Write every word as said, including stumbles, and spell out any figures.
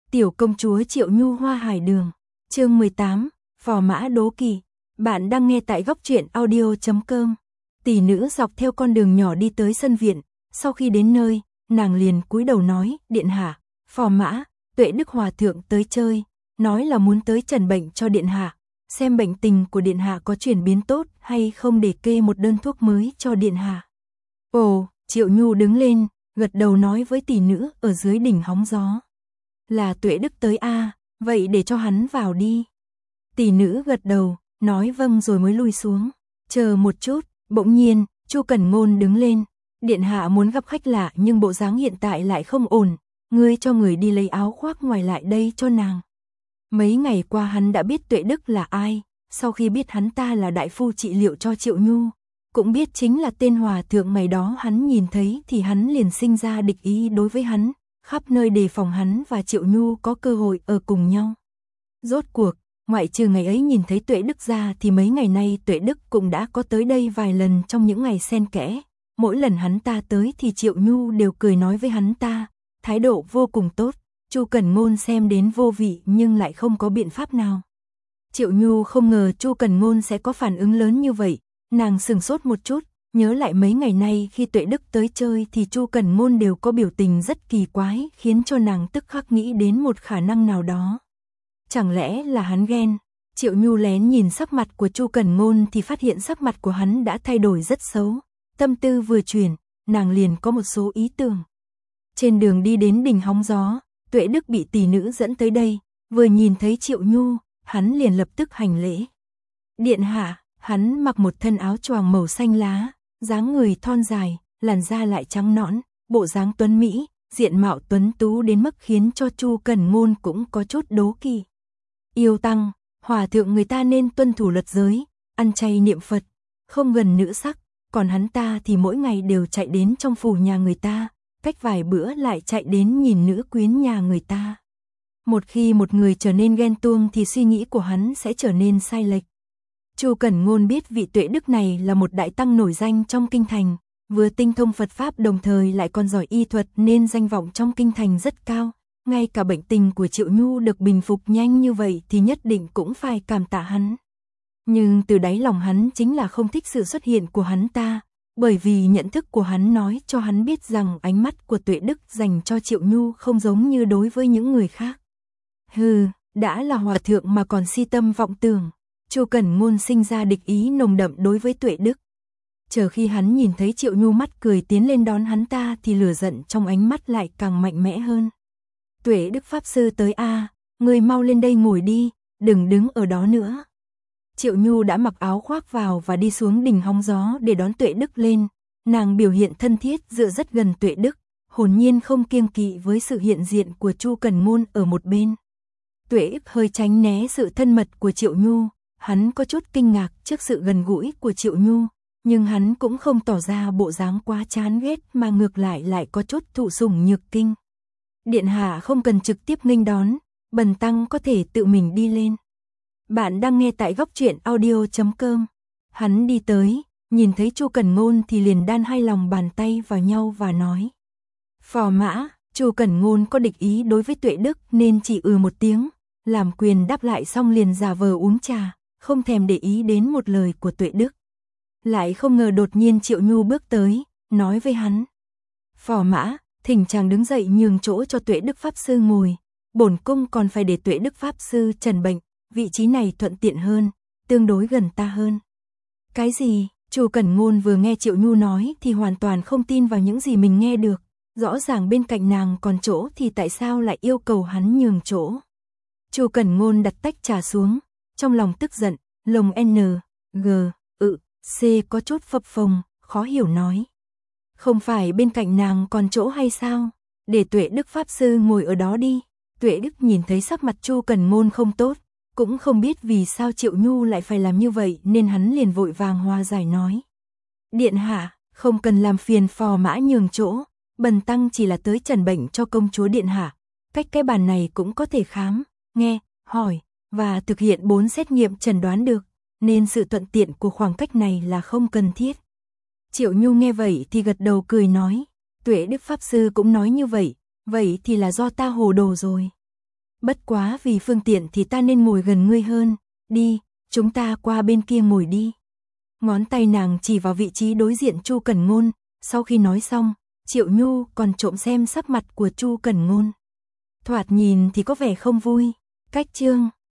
Tiểu công chúa Triệu Nhu Hoa Hải Đường, chương mười tám, Phò Mã Đố Kỵ. Bạn đang nghe tại góc truyện audio chấm com. Tỷ nữ dọc theo con đường nhỏ đi tới sân viện, sau khi đến nơi, nàng liền cúi đầu nói, điện hạ, Phò Mã, Tuệ Đức Hòa thượng tới chơi, nói là muốn tới trần bệnh cho điện hạ, xem bệnh tình của điện hạ có chuyển biến tốt hay không để kê một đơn thuốc mới cho điện hạ. Ồ, Triệu Nhu đứng lên, gật đầu nói với tỷ nữ ở dưới đỉnh hóng gió. Là Tuệ Đức tới a, à, vậy để cho hắn vào đi. Tỷ nữ gật đầu, nói vâng rồi mới lui xuống. Chờ một chút, bỗng nhiên, Chu Cẩn Ngôn đứng lên. Điện hạ muốn gặp khách lạ nhưng bộ dáng hiện tại lại không ổn. Ngươi cho người đi lấy áo khoác ngoài lại đây cho nàng. Mấy ngày qua hắn đã biết Tuệ Đức là ai. Sau khi biết hắn ta là đại phu trị liệu cho Triệu Nhu, cũng biết chính là tên hòa thượng ngày đó hắn nhìn thấy thì hắn liền sinh ra địch ý đối với hắn. Khắp nơi đề phòng hắn và Triệu Nhu có cơ hội ở cùng nhau. Rốt cuộc, ngoại trừ ngày ấy nhìn thấy Tuệ Đức ra thì mấy ngày nay Tuệ Đức cũng đã có tới đây vài lần trong những ngày xen kẽ. Mỗi lần hắn ta tới thì Triệu Nhu đều cười nói với hắn ta, thái độ vô cùng tốt. Chu Cẩn Ngôn xem đến vô vị nhưng lại không có biện pháp nào. Triệu Nhu không ngờ Chu Cẩn Ngôn sẽ có phản ứng lớn như vậy, nàng sừng sốt một chút. Nhớ lại mấy ngày nay khi Tuệ Đức tới chơi thì Chu Cẩn Ngôn đều có biểu tình rất kỳ quái, khiến cho nàng tức khắc nghĩ đến một khả năng nào đó. Chẳng lẽ là hắn ghen? Triệu Nhu lén nhìn sắc mặt của Chu Cẩn Ngôn thì phát hiện sắc mặt của hắn đã thay đổi rất xấu. Tâm tư vừa chuyển, nàng liền có một số ý tưởng. Trên đường đi đến đỉnh hóng gió, Tuệ Đức bị tỷ nữ dẫn tới đây, vừa nhìn thấy Triệu Nhu, hắn liền lập tức hành lễ. Điện hạ, hắn mặc một thân áo choàng màu xanh lá. Dáng người thon dài, làn da lại trắng nõn, bộ dáng tuấn mỹ, diện mạo tuấn tú đến mức khiến cho Chu Cẩn Ngôn cũng có chút đố kỵ. Yêu tăng, hòa thượng người ta nên tuân thủ luật giới, ăn chay niệm Phật, không gần nữ sắc, còn hắn ta thì mỗi ngày đều chạy đến trong phủ nhà người ta, cách vài bữa lại chạy đến nhìn nữ quyến nhà người ta. Một khi một người trở nên ghen tuông thì suy nghĩ của hắn sẽ trở nên sai lệch. Chu Cẩn Ngôn biết vị Tuệ Đức này là một đại tăng nổi danh trong kinh thành, vừa tinh thông Phật pháp đồng thời lại còn giỏi y thuật nên danh vọng trong kinh thành rất cao. Ngay cả bệnh tình của Triệu Nhu được bình phục nhanh như vậy thì nhất định cũng phải cảm tạ hắn. Nhưng từ đáy lòng hắn chính là không thích sự xuất hiện của hắn ta, bởi vì nhận thức của hắn nói cho hắn biết rằng ánh mắt của Tuệ Đức dành cho Triệu Nhu không giống như đối với những người khác. Hừ, đã là hòa thượng mà còn si tâm vọng tưởng. Chu Cẩn Ngôn sinh ra địch ý nồng đậm đối với Tuệ Đức. Chờ khi hắn nhìn thấy Triệu Nhu mắt cười tiến lên đón hắn ta thì lửa giận trong ánh mắt lại càng mạnh mẽ hơn. Tuệ Đức Pháp Sư tới a, à, ngươi mau lên đây ngồi đi, đừng đứng ở đó nữa. Triệu Nhu đã mặc áo khoác vào và đi xuống đỉnh hóng gió để đón Tuệ Đức lên. Nàng biểu hiện thân thiết dựa rất gần Tuệ Đức, hồn nhiên không kiêng kỵ với sự hiện diện của Chu Cẩn Ngôn ở một bên. Tuệ Đức hơi tránh né sự thân mật của Triệu Nhu. Hắn có chút kinh ngạc trước sự gần gũi của Triệu Nhu, nhưng hắn cũng không tỏ ra bộ dáng quá chán ghét mà ngược lại lại có chút thụ sủng nhược kinh. Điện hạ không cần trực tiếp nghênh đón, bần tăng có thể tự mình đi lên. Bạn đang nghe tại góc truyện audio chấm com. Hắn đi tới, nhìn thấy Chu Cẩn Ngôn thì liền đan hai lòng bàn tay vào nhau và nói. Phò Mã, Chu Cẩn Ngôn có địch ý đối với Tuệ Đức nên chỉ ừ một tiếng, làm quyền đáp lại xong liền giả vờ uống trà. Không thèm để ý đến một lời của Tuệ Đức. Lại không ngờ đột nhiên Triệu Nhu bước tới, nói với hắn. Phò Mã, thỉnh chàng đứng dậy nhường chỗ cho Tuệ Đức Pháp Sư ngồi. Bổn cung còn phải để Tuệ Đức Pháp Sư trần bệnh, vị trí này thuận tiện hơn, tương đối gần ta hơn. Cái gì? Chu Cẩn Ngôn vừa nghe Triệu Nhu nói thì hoàn toàn không tin vào những gì mình nghe được. Rõ ràng bên cạnh nàng còn chỗ thì tại sao lại yêu cầu hắn nhường chỗ? Chu Cẩn Ngôn đặt tách trà xuống. Trong lòng tức giận, lồng N, G, ự, C có chút phập phồng, khó hiểu nói. Không phải bên cạnh nàng còn chỗ hay sao? Để Tuệ Đức Pháp Sư ngồi ở đó đi. Tuệ Đức nhìn thấy sắc mặt Chu Cẩn Ngôn không tốt, cũng không biết vì sao Triệu Nhu lại phải làm như vậy nên hắn liền vội vàng hòa giải nói. Điện hạ, không cần làm phiền Phò Mã nhường chỗ, bần tăng chỉ là tới trần bệnh cho công chúa điện hạ. Cách cái bàn này cũng có thể khám, nghe, hỏi và thực hiện bốn xét nghiệm chẩn đoán được, nên sự thuận tiện của khoảng cách này là không cần thiết. Triệu Nhu nghe vậy thì gật đầu cười nói, Tuệ Đức Pháp Sư cũng nói như vậy, vậy thì là do ta hồ đồ rồi. Bất quá vì phương tiện thì ta nên ngồi gần ngươi hơn, đi, chúng ta qua bên kia ngồi đi. Ngón tay nàng chỉ vào vị trí đối diện Chu Cẩn Ngôn, sau khi nói xong, Triệu Nhu còn trộm xem sắc mặt của Chu Cẩn Ngôn. Thoạt nhìn thì có vẻ không vui, cách chương